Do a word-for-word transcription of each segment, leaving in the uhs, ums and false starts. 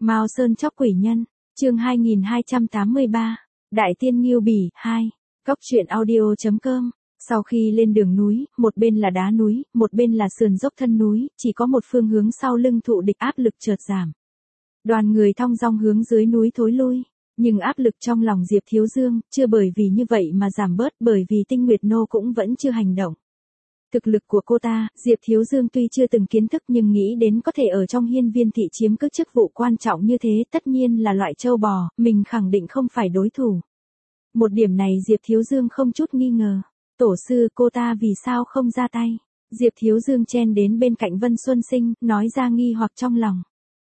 Mao Sơn chóc quỷ nhân, chương hai nghìn hai trăm tám mươi ba, Đại Tiên Ngưu Bỉ, hai, Cốc truyện audio chấm com. Sau khi lên đường núi, một bên là đá núi, một bên là sườn dốc thân núi, chỉ có một phương hướng sau lưng thụ địch áp lực chợt giảm. Đoàn người thong dong hướng dưới núi thối lui, nhưng áp lực trong lòng Diệp Thiếu Dương, chưa bởi vì như vậy mà giảm bớt, bởi vì Tinh Nguyệt Nô cũng vẫn chưa hành động. Thực lực của cô ta, Diệp Thiếu Dương tuy chưa từng kiến thức nhưng nghĩ đến có thể ở trong hiên viên thị chiếm các chức vụ quan trọng như thế, tất nhiên là loại trâu bò, mình khẳng định không phải đối thủ. Một điểm này Diệp Thiếu Dương không chút nghi ngờ. Tổ sư, cô ta vì sao không ra tay? Diệp Thiếu Dương chen đến bên cạnh Vân Xuân Sinh, nói ra nghi hoặc trong lòng.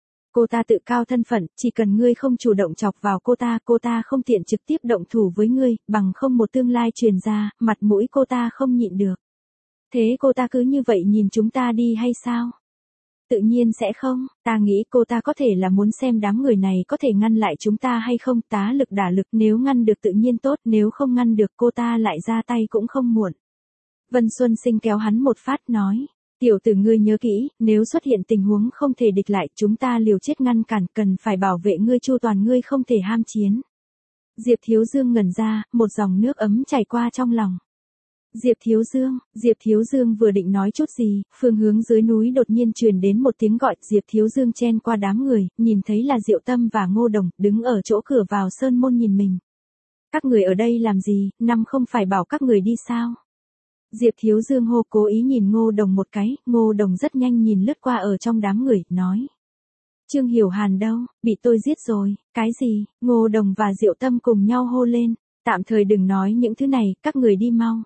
Cô ta tự cao thân phận, chỉ cần ngươi không chủ động chọc vào cô ta, cô ta không tiện trực tiếp động thủ với ngươi, bằng không một tương lai truyền ra, mặt mũi cô ta không nhịn được. Thế cô ta cứ như vậy nhìn chúng ta đi hay sao? Tự nhiên sẽ không, ta nghĩ cô ta có thể là muốn xem đám người này có thể ngăn lại chúng ta hay không, tá lực đả lực, nếu ngăn được tự nhiên tốt, nếu không ngăn được cô ta lại ra tay cũng không muộn. Vân Xuân Sinh kéo hắn một phát nói, tiểu tử ngươi nhớ kỹ, nếu xuất hiện tình huống không thể địch lại, chúng ta liều chết ngăn cản, cần phải bảo vệ ngươi chu toàn, ngươi không thể ham chiến. Diệp Thiếu Dương ngẩn ra, một dòng nước ấm chảy qua trong lòng. Diệp Thiếu Dương, Diệp Thiếu Dương vừa định nói chút gì, phương hướng dưới núi đột nhiên truyền đến một tiếng gọi, Diệp Thiếu Dương chen qua đám người, nhìn thấy là Diệu Tâm và Ngô Đồng, đứng ở chỗ cửa vào sơn môn nhìn mình. Các người ở đây làm gì, năm không phải bảo các người đi sao? Diệp Thiếu Dương hô, cố ý nhìn Ngô Đồng một cái, Ngô Đồng rất nhanh nhìn lướt qua ở trong đám người, nói. Trương Hiểu Hàn đâu, bị tôi giết rồi, cái gì? Ngô Đồng và Diệu Tâm cùng nhau hô lên, tạm thời đừng nói những thứ này, các người đi mau.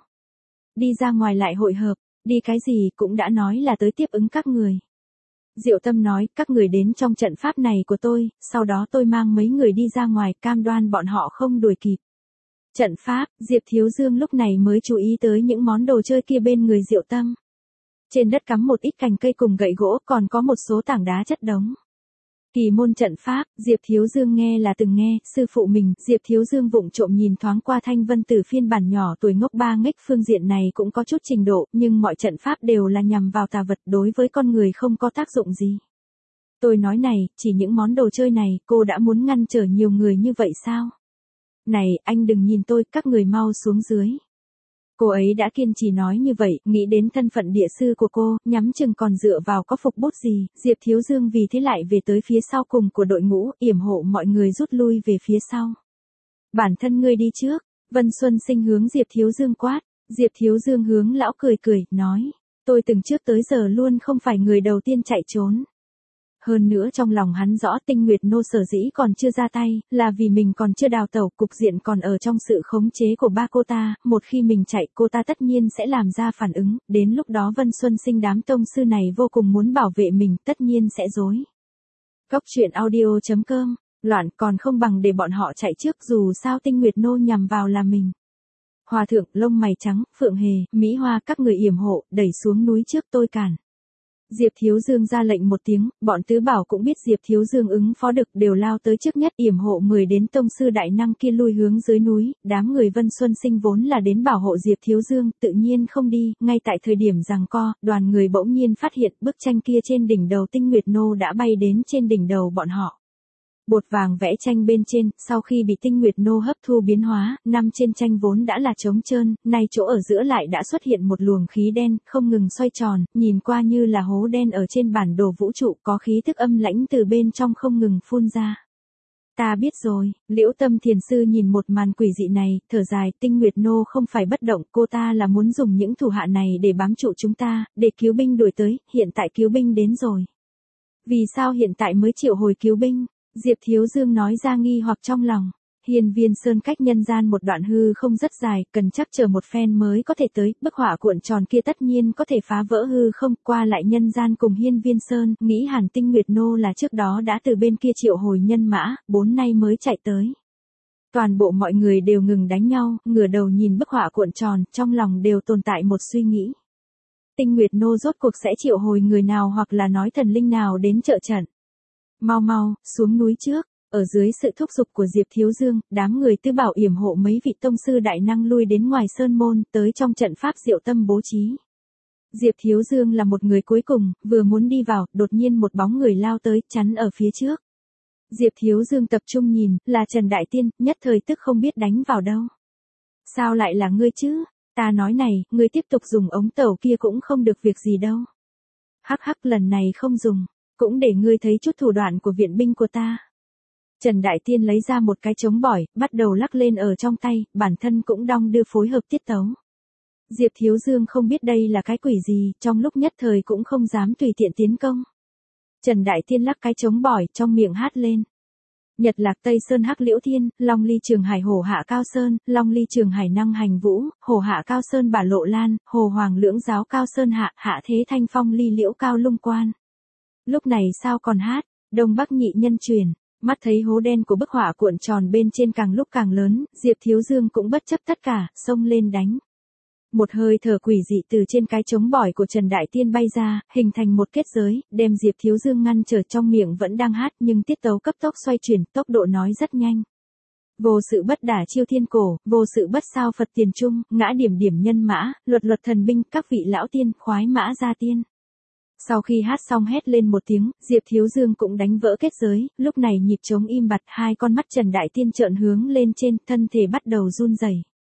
Đi ra ngoài lại hội hợp, đi cái gì cũng đã nói là tới tiếp ứng các người. Diệu Tâm nói, các người đến trong trận pháp này của tôi, sau đó tôi mang mấy người đi ra ngoài, cam đoan bọn họ không đuổi kịp. Trận pháp, Diệp Thiếu Dương lúc này mới chú ý tới những món đồ chơi kia bên người Diệu Tâm. Trên đất cắm một ít cành cây cùng gậy gỗ, còn có một số tảng đá chất đống. Kỳ môn trận pháp, Diệp Thiếu Dương nghe là từng nghe, sư phụ mình, Diệp Thiếu Dương vụng trộm nhìn thoáng qua Thanh Vân Tử phiên bản nhỏ tuổi ngốc ba nghếch, phương diện này cũng có chút trình độ, nhưng mọi trận pháp đều là nhằm vào tà vật, đối với con người không có tác dụng gì. Tôi nói này, chỉ những món đồ chơi này, cô đã muốn ngăn trở nhiều người như vậy sao? Này, anh đừng nhìn tôi, các người mau xuống dưới. Cô ấy đã kiên trì nói như vậy, nghĩ đến thân phận địa sư của cô, nhắm chừng còn dựa vào có phục bút gì, Diệp Thiếu Dương vì thế lại về tới phía sau cùng của đội ngũ, yểm hộ mọi người rút lui về phía sau. Bản thân ngươi đi trước, Vân Xuân Sinh hướng Diệp Thiếu Dương quát, Diệp Thiếu Dương hướng lão cười cười, nói, tôi từng trước tới giờ luôn không phải người đầu tiên chạy trốn. Hơn nữa trong lòng hắn rõ Tinh Nguyệt Nô sở dĩ còn chưa ra tay, là vì mình còn chưa đào tẩu, cục diện còn ở trong sự khống chế của ba cô ta, một khi mình chạy cô ta tất nhiên sẽ làm ra phản ứng, đến lúc đó Vân Xuân Sinh đám tông sư này vô cùng muốn bảo vệ mình, tất nhiên sẽ dối. Cốc truyện audio chấm com, loạn còn không bằng để bọn họ chạy trước, dù sao Tinh Nguyệt Nô nhằm vào là mình. Hòa thượng, lông mày trắng, Phượng Hề, Mỹ Hoa, các người yểm hộ, đẩy xuống núi trước tôi cản. Diệp Thiếu Dương ra lệnh một tiếng, bọn tứ bảo cũng biết Diệp Thiếu Dương ứng phó được, đều lao tới trước nhất yểm hộ mười đến tông sư đại năng kia lui hướng dưới núi, đám người Vân Xuân Sinh vốn là đến bảo hộ Diệp Thiếu Dương, tự nhiên không đi, ngay tại thời điểm giằng co, đoàn người bỗng nhiên phát hiện bức tranh kia trên đỉnh đầu Tinh Nguyệt Nô đã bay đến trên đỉnh đầu bọn họ. Bột vàng vẽ tranh bên trên, sau khi bị Tinh Nguyệt Nô hấp thu biến hóa, năm trên tranh vốn đã là trống trơn, nay chỗ ở giữa lại đã xuất hiện một luồng khí đen, không ngừng xoay tròn, nhìn qua như là hố đen ở trên bản đồ vũ trụ, có khí thức âm lãnh từ bên trong không ngừng phun ra. Ta biết rồi, Liễu Tâm thiền sư nhìn một màn quỷ dị này, thở dài, Tinh Nguyệt Nô không phải bất động, cô ta là muốn dùng những thủ hạ này để bám trụ chúng ta, để cứu binh đuổi tới, hiện tại cứu binh đến rồi. Vì sao hiện tại mới triệu hồi cứu binh? Diệp Thiếu Dương nói ra nghi hoặc trong lòng. Hiên viên sơn cách nhân gian một đoạn hư không rất dài, cần chắc chờ một phen mới có thể tới, bức họa cuộn tròn kia tất nhiên có thể phá vỡ hư không, qua lại nhân gian cùng hiên viên sơn, nghĩ hẳn Tinh Nguyệt Nô là trước đó đã từ bên kia triệu hồi nhân mã, bốn nay mới chạy tới. Toàn bộ mọi người đều ngừng đánh nhau, ngửa đầu nhìn bức họa cuộn tròn, trong lòng đều tồn tại một suy nghĩ. Tinh Nguyệt Nô rốt cuộc sẽ triệu hồi người nào hoặc là nói thần linh nào đến trợ trận. Mau mau, xuống núi trước, ở dưới sự thúc giục của Diệp Thiếu Dương, đám người tứ bảo yểm hộ mấy vị tông sư đại năng lui đến ngoài sơn môn, tới trong trận pháp Diệu Tâm bố trí. Diệp Thiếu Dương là một người cuối cùng, vừa muốn đi vào, đột nhiên một bóng người lao tới, chắn ở phía trước. Diệp Thiếu Dương tập trung nhìn, là Trần Đại Tiên, nhất thời tức không biết đánh vào đâu. Sao lại là ngươi chứ? Ta nói này, ngươi tiếp tục dùng ống tẩu kia cũng không được việc gì đâu. Hắc hắc, lần này không dùng, cũng để ngươi thấy chút thủ đoạn của viện binh của ta. Trần Đại Tiên lấy ra một cái trống bỏi, bắt đầu lắc lên ở trong tay, bản thân cũng đong đưa phối hợp tiết tấu. Diệp Thiếu Dương không biết đây là cái quỷ gì, trong lúc nhất thời cũng không dám tùy tiện tiến công. Trần Đại Tiên lắc cái trống bỏi, trong miệng hát lên. Nhật lạc Tây Sơn hắc liễu thiên, long ly trường hải hổ hạ cao sơn, long ly trường hải năng hành vũ, hổ hạ cao sơn bả lộ lan, hồ hoàng lưỡng giáo cao sơn hạ, hạ thế thanh phong ly liễu cao lung quan. Lúc này sao còn hát, đông bắc nhị nhân truyền, mắt thấy hố đen của bức họa cuộn tròn bên trên càng lúc càng lớn, Diệp Thiếu Dương cũng bất chấp tất cả, xông lên đánh. Một hơi thở quỷ dị từ trên cái trống bỏi của Trần Đại Tiên bay ra, hình thành một kết giới, đem Diệp Thiếu Dương ngăn trở, trong miệng vẫn đang hát nhưng tiết tấu cấp tốc xoay chuyển, tốc độ nói rất nhanh. Vô sự bất đả chiêu thiên cổ, vô sự bất sao Phật tiền trung, ngã điểm điểm nhân mã, luật luật thần binh, các vị lão tiên, khoái mã gia tiên. Sau khi hát xong hét lên một tiếng, Diệp Thiếu Dương cũng đánh vỡ kết giới, lúc này nhịp trống im bặt, hai con mắt Trần Đại Tiên trợn hướng lên trên, thân thể bắt đầu run rẩy.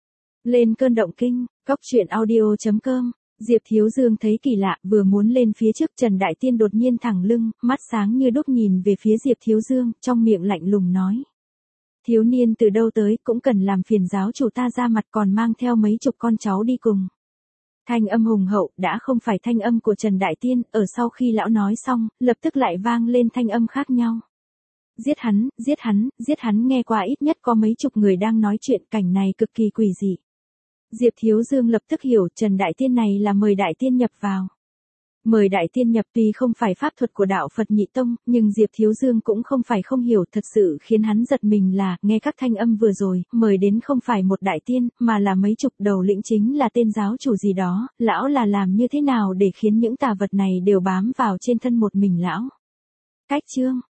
Lên cơn động kinh, cóc truyện audio chấm com, Diệp Thiếu Dương thấy kỳ lạ, vừa muốn lên phía trước Trần Đại Tiên đột nhiên thẳng lưng, mắt sáng như đuốc nhìn về phía Diệp Thiếu Dương, trong miệng lạnh lùng nói. Thiếu niên từ đâu tới, cũng cần làm phiền giáo chủ ta ra mặt, còn mang theo mấy chục con cháu đi cùng. Thanh âm hùng hậu, đã không phải thanh âm của Trần Đại Tiên, ở sau khi lão nói xong, lập tức lại vang lên thanh âm khác nhau. Giết hắn, giết hắn, giết hắn, nghe qua ít nhất có mấy chục người đang nói chuyện, cảnh này cực kỳ quỷ dị. Diệp Thiếu Dương lập tức hiểu Trần Đại Tiên này là mời Đại Tiên nhập vào. Mời Đại Tiên nhập tuy không phải pháp thuật của đạo Phật Nhị Tông, nhưng Diệp Thiếu Dương cũng không phải không hiểu, thật sự khiến hắn giật mình là, nghe các thanh âm vừa rồi, mời đến không phải một Đại Tiên, mà là mấy chục đầu lĩnh, chính là tên giáo chủ gì đó, lão là làm như thế nào để khiến những tà vật này đều bám vào trên thân một mình lão. Cách chương